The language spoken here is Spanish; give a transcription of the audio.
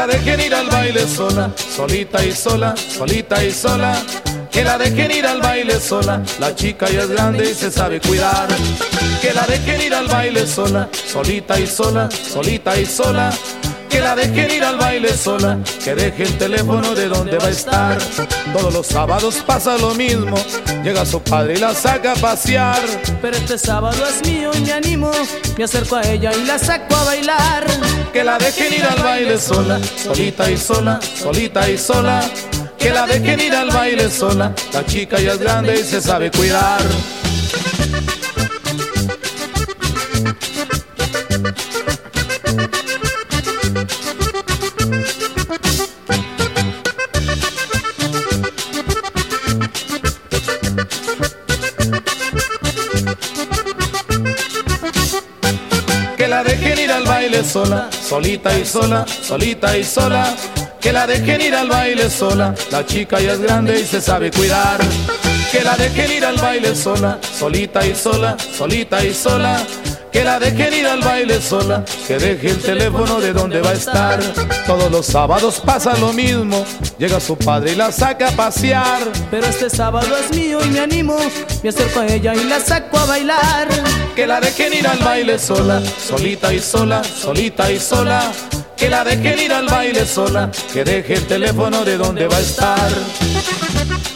la dejen ir al baile sola, solita y sola, solita y sola. Que la dejen ir al baile sola, la chica ya es grande y se sabe cuidar. Que la dejen ir al baile sola, solita y sola, solita y sola. Que la dejen ir al baile sola, que deje el teléfono de donde va a estar. Todos los sábados pasa lo mismo, llega su padre y la saca a pasear. Pero este sábado es mío y me animo, me acerco a ella y la saco a bailar. Que la dejen ir al baile sola, solita y sola, solita y sola. Que la dejen ir al baile sola, la chica ya es grande y se sabe cuidar. Que la dejen ir al baile sola, solita y sola, solita y sola. Que la dejen ir al baile sola, la chica ya es grande y se sabe cuidar. Que la dejen ir al baile sola, solita y sola, solita y sola. Que la dejen ir al baile sola, que deje el teléfono de donde va a estar. Todos los sábados pasa lo mismo, llega su padre y la saca a pasear. Pero este sábado es mío y me animo, me acerco a ella y la saco a bailar. Que la dejen ir al baile sola, solita y sola, solita y sola. Que la dejen ir al baile sola, que deje el teléfono de donde va a estar.